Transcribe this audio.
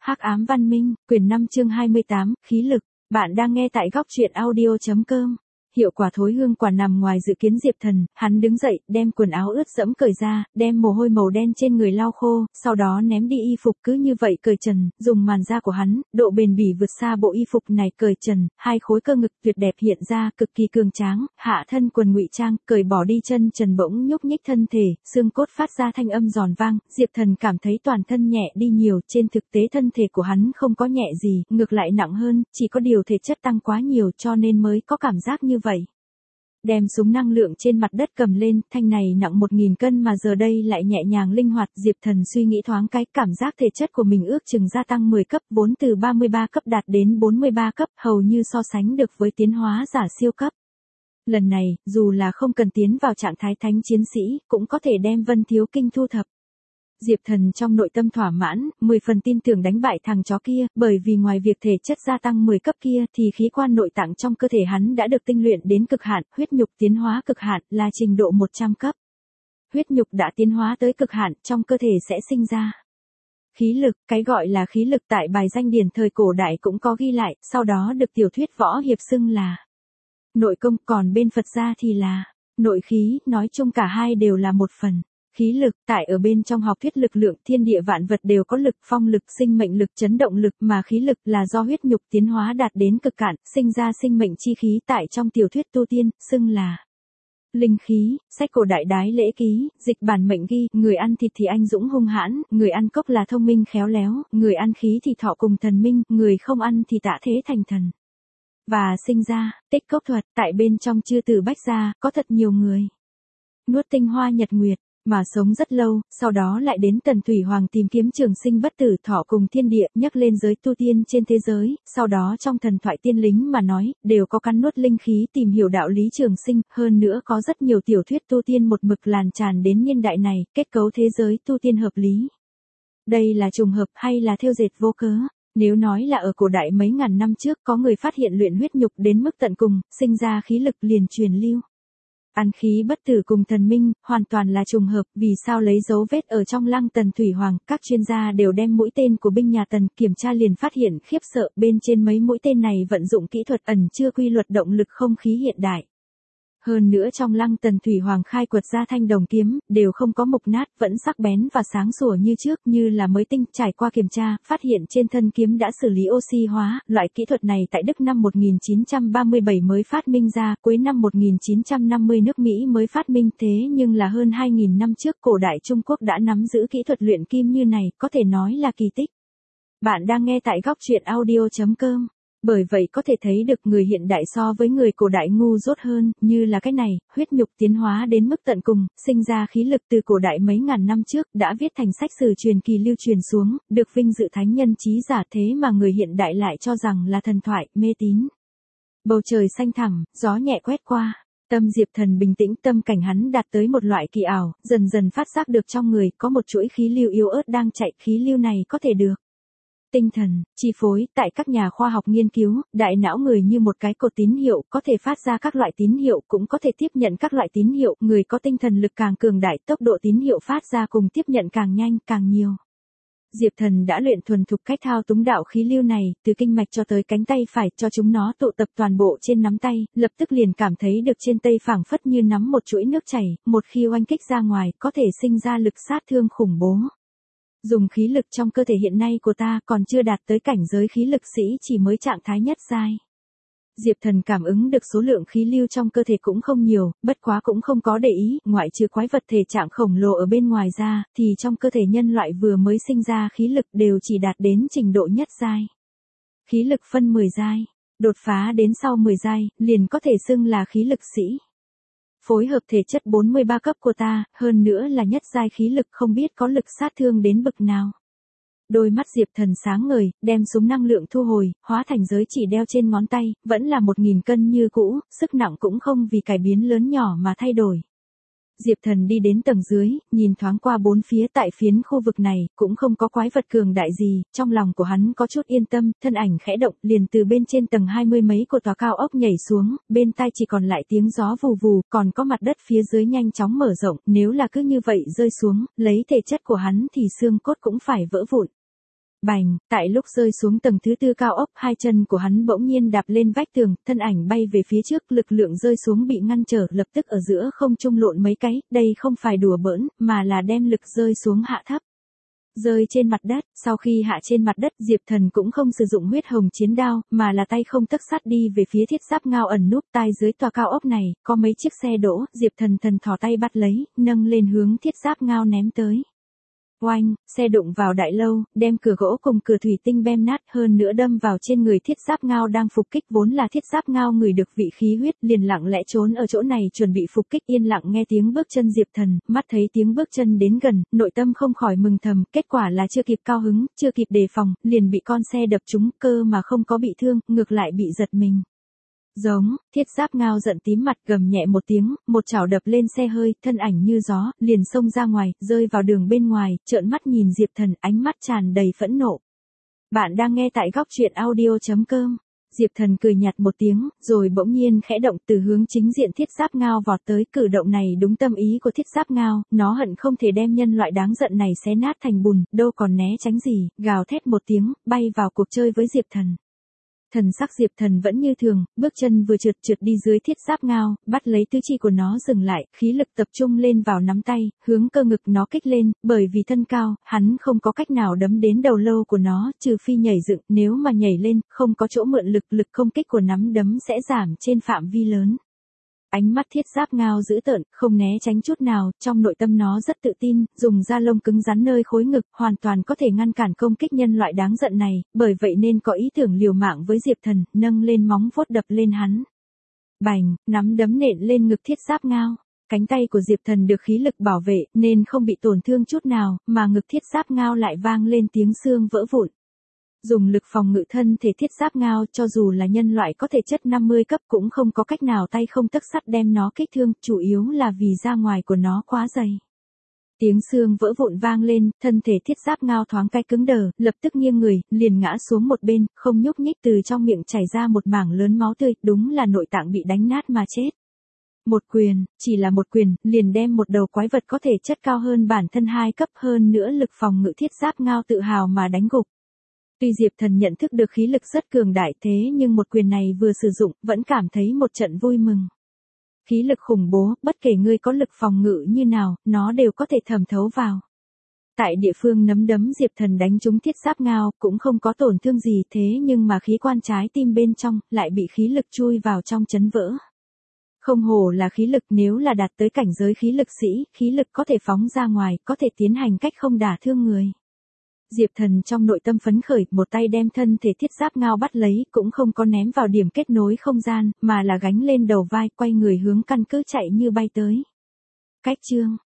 Hắc ám văn minh, quyển 5 chương 28, khí lực. Bạn đang nghe tại góc truyện audio.com. Hiệu quả thối hương quả nằm ngoài dự kiến Diệp Thần, hắn đứng dậy, đem quần áo ướt dẫm cởi ra, đem mồ hôi màu đen trên người lau khô, sau đó ném đi y phục cứ như vậy cởi trần, dùng màn da của hắn, độ bền bỉ vượt xa bộ y phục này cởi trần, hai khối cơ ngực tuyệt đẹp hiện ra, cực kỳ cường tráng, hạ thân quần ngụy trang, cởi bỏ đi chân trần bỗng nhúc nhích thân thể, xương cốt phát ra thanh âm giòn vang, Diệp Thần cảm thấy toàn thân nhẹ đi nhiều, trên thực tế thân thể của hắn không có nhẹ gì, ngược lại nặng hơn, chỉ có điều thể chất tăng quá nhiều cho nên mới có cảm giác như vậy. Đem súng năng lượng trên mặt đất cầm lên, thanh này nặng 1000 cân mà giờ đây lại nhẹ nhàng linh hoạt, Diệp Thần suy nghĩ thoáng cái, cảm giác thể chất của mình ước chừng gia tăng 10 cấp, vốn từ 33 cấp đạt đến 43 cấp, hầu như so sánh được với tiến hóa giả siêu cấp. Lần này, dù là không cần tiến vào trạng thái thánh chiến sĩ, cũng có thể đem Vân Thiếu Kinh thu thập. Diệp Thần trong nội tâm thỏa mãn, 10 phần tin tưởng đánh bại thằng chó kia, bởi vì ngoài việc thể chất gia tăng 10 cấp kia thì khí quan nội tạng trong cơ thể hắn đã được tinh luyện đến cực hạn, huyết nhục tiến hóa cực hạn là trình độ 100 cấp. Huyết nhục đã tiến hóa tới cực hạn, trong cơ thể sẽ sinh ra khí lực, cái gọi là khí lực tại bài danh điển thời cổ đại cũng có ghi lại, sau đó được tiểu thuyết võ hiệp xưng là nội công, còn bên Phật gia thì là nội khí, nói chung cả hai đều là một phần. Khí lực, tại ở bên trong học thuyết lực lượng, thiên địa vạn vật đều có lực, phong lực, sinh mệnh lực, chấn động lực, mà khí lực là do huyết nhục tiến hóa đạt đến cực hạn, sinh ra sinh mệnh chi khí, tại trong tiểu thuyết tu tiên, xưng là linh khí. Sách cổ đại Đái Lễ Ký, dịch bản mệnh ghi, người ăn thịt thì anh dũng hung hãn, người ăn cốc là thông minh khéo léo, người ăn khí thì thọ cùng thần minh, người không ăn thì tạ thế thành thần. Và sinh ra, tích cốc thuật, tại bên trong chư tử Bách gia, có thật nhiều người nuốt tinh hoa nhật nguyệt mà sống rất lâu, sau đó lại đến Tần Thủy Hoàng tìm kiếm trường sinh bất tử, thọ cùng thiên địa, nhắc lên giới tu tiên trên thế giới, sau đó trong thần thoại tiên lính mà nói, đều có cắn nuốt linh khí tìm hiểu đạo lý trường sinh, hơn nữa có rất nhiều tiểu thuyết tu tiên một mực lan tràn đến niên đại này, kết cấu thế giới tu tiên hợp lý. Đây là trùng hợp hay là thêu dệt vô cớ? Nếu nói là ở cổ đại mấy ngàn năm trước có người phát hiện luyện huyết nhục đến mức tận cùng, sinh ra khí lực liền truyền lưu. Ăn khí bất tử cùng thần minh, hoàn toàn là trùng hợp, vì sao lấy dấu vết ở trong lăng Tần Thủy Hoàng, các chuyên gia đều đem mũi tên của binh nhà Tần kiểm tra liền phát hiện khiếp sợ, bên trên mấy mũi tên này vận dụng kỹ thuật ẩn chưa quy luật động lực không khí hiện đại. Hơn nữa trong lăng Tần Thủy Hoàng khai quật ra thanh đồng kiếm, đều không có mục nát, vẫn sắc bén và sáng sủa như trước, như là mới tinh. Trải qua kiểm tra, phát hiện trên thân kiếm đã xử lý oxy hóa, loại kỹ thuật này tại Đức năm 1937 mới phát minh ra, cuối năm 1950 nước Mỹ mới phát minh, thế nhưng là hơn 2000 năm trước cổ đại Trung Quốc đã nắm giữ kỹ thuật luyện kim như này, có thể nói là kỳ tích. Bạn đang nghe tại góc truyện audio.com. Bởi vậy có thể thấy được người hiện đại so với người cổ đại ngu dốt hơn, như là cái này, huyết nhục tiến hóa đến mức tận cùng, sinh ra khí lực từ cổ đại mấy ngàn năm trước, đã viết thành sách sử truyền kỳ lưu truyền xuống, được vinh dự thánh nhân trí giả, thế mà người hiện đại lại cho rằng là thần thoại, mê tín. Bầu trời xanh thẳm, gió nhẹ quét qua. Tâm Diệp Thần bình tĩnh, tâm cảnh hắn đạt tới một loại kỳ ảo, dần dần phát giác được trong người có một chuỗi khí lưu yếu ớt đang chạy, khí lưu này có thể được tinh thần chi phối. Tại các nhà khoa học nghiên cứu, đại não người như một cái cột tín hiệu, có thể phát ra các loại tín hiệu, cũng có thể tiếp nhận các loại tín hiệu, người có tinh thần lực càng cường đại, tốc độ tín hiệu phát ra cùng tiếp nhận càng nhanh, càng nhiều. Diệp Thần đã luyện thuần thục cách thao túng đạo khí lưu này, từ kinh mạch cho tới cánh tay phải, cho chúng nó tụ tập toàn bộ trên nắm tay, lập tức liền cảm thấy được trên tay phảng phất như nắm một chuỗi nước chảy, một khi oanh kích ra ngoài, có thể sinh ra lực sát thương khủng bố. Dùng khí lực trong cơ thể hiện nay của ta còn chưa đạt tới cảnh giới khí lực sĩ, chỉ mới trạng thái nhất giai. Diệp Thần cảm ứng được số lượng khí lưu trong cơ thể cũng không nhiều, bất quá cũng không có để ý, ngoại trừ quái vật thể trạng khổng lồ ở bên ngoài ra, thì trong cơ thể nhân loại vừa mới sinh ra khí lực đều chỉ đạt đến trình độ nhất giai. Khí lực phân 10 giai, đột phá đến sau 10 giai, liền có thể xưng là khí lực sĩ. Phối hợp thể chất 43 cấp của ta, hơn nữa là nhất giai khí lực, không biết có lực sát thương đến bậc nào. Đôi mắt Diệp Thần sáng ngời, đem súng năng lượng thu hồi, hóa thành giới chỉ đeo trên ngón tay, vẫn là 1000 cân như cũ, sức nặng cũng không vì cải biến lớn nhỏ mà thay đổi. Diệp Thần đi đến tầng dưới, nhìn thoáng qua bốn phía, tại phiến khu vực này, cũng không có quái vật cường đại gì, trong lòng của hắn có chút yên tâm, thân ảnh khẽ động, liền từ bên trên tầng 20 mấy của tòa cao ốc nhảy xuống, bên tai chỉ còn lại tiếng gió vù vù, còn có mặt đất phía dưới nhanh chóng mở rộng, nếu là cứ như vậy rơi xuống, lấy thể chất của hắn thì xương cốt cũng phải vỡ vụn. Bành, tại lúc rơi xuống tầng thứ 4 cao ốc, hai chân của hắn bỗng nhiên đạp lên vách tường, thân ảnh bay về phía trước, lực lượng rơi xuống bị ngăn trở, lập tức ở giữa không trung lộn mấy cái, đây không phải đùa bỡn, mà là đem lực rơi xuống hạ thấp. Rơi trên mặt đất, sau khi hạ trên mặt đất, Diệp Thần cũng không sử dụng huyết hồng chiến đao, mà là tay không tấc sắt đi về phía thiết giáp ngao ẩn núp tai dưới tòa cao ốc này, có mấy chiếc xe đỗ, Diệp Thần thò tay bắt lấy, nâng lên hướng thiết giáp ngao ném tới. Oanh, xe đụng vào đại lâu, đem cửa gỗ cùng cửa thủy tinh bem nát, hơn nữa đâm vào trên người thiết giáp ngao đang phục kích. Vốn là thiết giáp ngao người được vị khí huyết, liền lặng lẽ trốn ở chỗ này chuẩn bị phục kích. Yên lặng nghe tiếng bước chân Diệp Thần, mắt thấy tiếng bước chân đến gần, nội tâm không khỏi mừng thầm, kết quả là chưa kịp cao hứng, chưa kịp đề phòng, liền bị con xe đập trúng, cơ mà không có bị thương, ngược lại bị giật mình. Giống, thiết giáp ngao giận tím mặt, gầm nhẹ một tiếng, một chảo đập lên xe hơi, thân ảnh như gió, liền xông ra ngoài, rơi vào đường bên ngoài, trợn mắt nhìn Diệp Thần, ánh mắt tràn đầy phẫn nộ. Bạn đang nghe tại góc truyện audio.com. Diệp Thần cười nhạt một tiếng, rồi bỗng nhiên khẽ động từ hướng chính diện thiết giáp ngao vọt tới. Cử động này đúng tâm ý của thiết giáp ngao, nó hận không thể đem nhân loại đáng giận này xé nát thành bùn, đâu còn né tránh gì, gào thét một tiếng, bay vào cuộc chơi với Diệp Thần. Thần sắc Diệp Thần vẫn như thường, bước chân vừa trượt đi dưới thiết giáp ngao, bắt lấy tứ chi của nó dừng lại, khí lực tập trung lên vào nắm tay, hướng cơ ngực nó kích lên, bởi vì thân cao, hắn không có cách nào đấm đến đầu lâu của nó, trừ phi nhảy dựng, nếu mà nhảy lên, không có chỗ mượn lực công kích của nắm đấm sẽ giảm trên phạm vi lớn. Ánh mắt thiết giáp ngao dữ tợn, không né tránh chút nào, trong nội tâm nó rất tự tin, dùng da lông cứng rắn nơi khối ngực, hoàn toàn có thể ngăn cản công kích nhân loại đáng giận này, bởi vậy nên có ý tưởng liều mạng với Diệp Thần, nâng lên móng vuốt đập lên hắn. Bành, nắm đấm nện lên ngực thiết giáp ngao. Cánh tay của Diệp Thần được khí lực bảo vệ, nên không bị tổn thương chút nào, mà ngực thiết giáp ngao lại vang lên tiếng xương vỡ vụn. Dùng lực phòng ngự thân thể thiết giáp ngao, cho dù là nhân loại có thể chất 50 cấp cũng không có cách nào tay không tấc sắt đem nó kích thương, chủ yếu là vì da ngoài của nó quá dày. Tiếng xương vỡ vụn vang lên, thân thể thiết giáp ngao thoáng cái cứng đờ, lập tức nghiêng người, liền ngã xuống một bên, không nhúc nhích, từ trong miệng chảy ra một mảng lớn máu tươi, đúng là nội tạng bị đánh nát mà chết. Một quyền, chỉ là một quyền, liền đem một đầu quái vật có thể chất cao hơn bản thân 2 cấp, hơn nữa lực phòng ngự thiết giáp ngao tự hào mà đánh gục. Tuy Diệp Thần nhận thức được khí lực rất cường đại, thế nhưng một quyền này vừa sử dụng, vẫn cảm thấy một trận vui mừng. Khí lực khủng bố, bất kể ngươi có lực phòng ngự như nào, nó đều có thể thẩm thấu vào. Tại địa phương nắm đấm Diệp Thần đánh trúng thiết giáp ngao, cũng không có tổn thương gì, thế nhưng mà khí quan trái tim bên trong, lại bị khí lực chui vào trong chấn vỡ. Không hổ là khí lực, nếu là đạt tới cảnh giới khí lực sĩ, khí lực có thể phóng ra ngoài, có thể tiến hành cách không đả thương người. Diệp Thần trong nội tâm phấn khởi, một tay đem thân thể thiết giáp ngao bắt lấy, cũng không có ném vào điểm kết nối không gian, mà là gánh lên đầu vai, quay người hướng căn cứ chạy như bay tới. Cách chương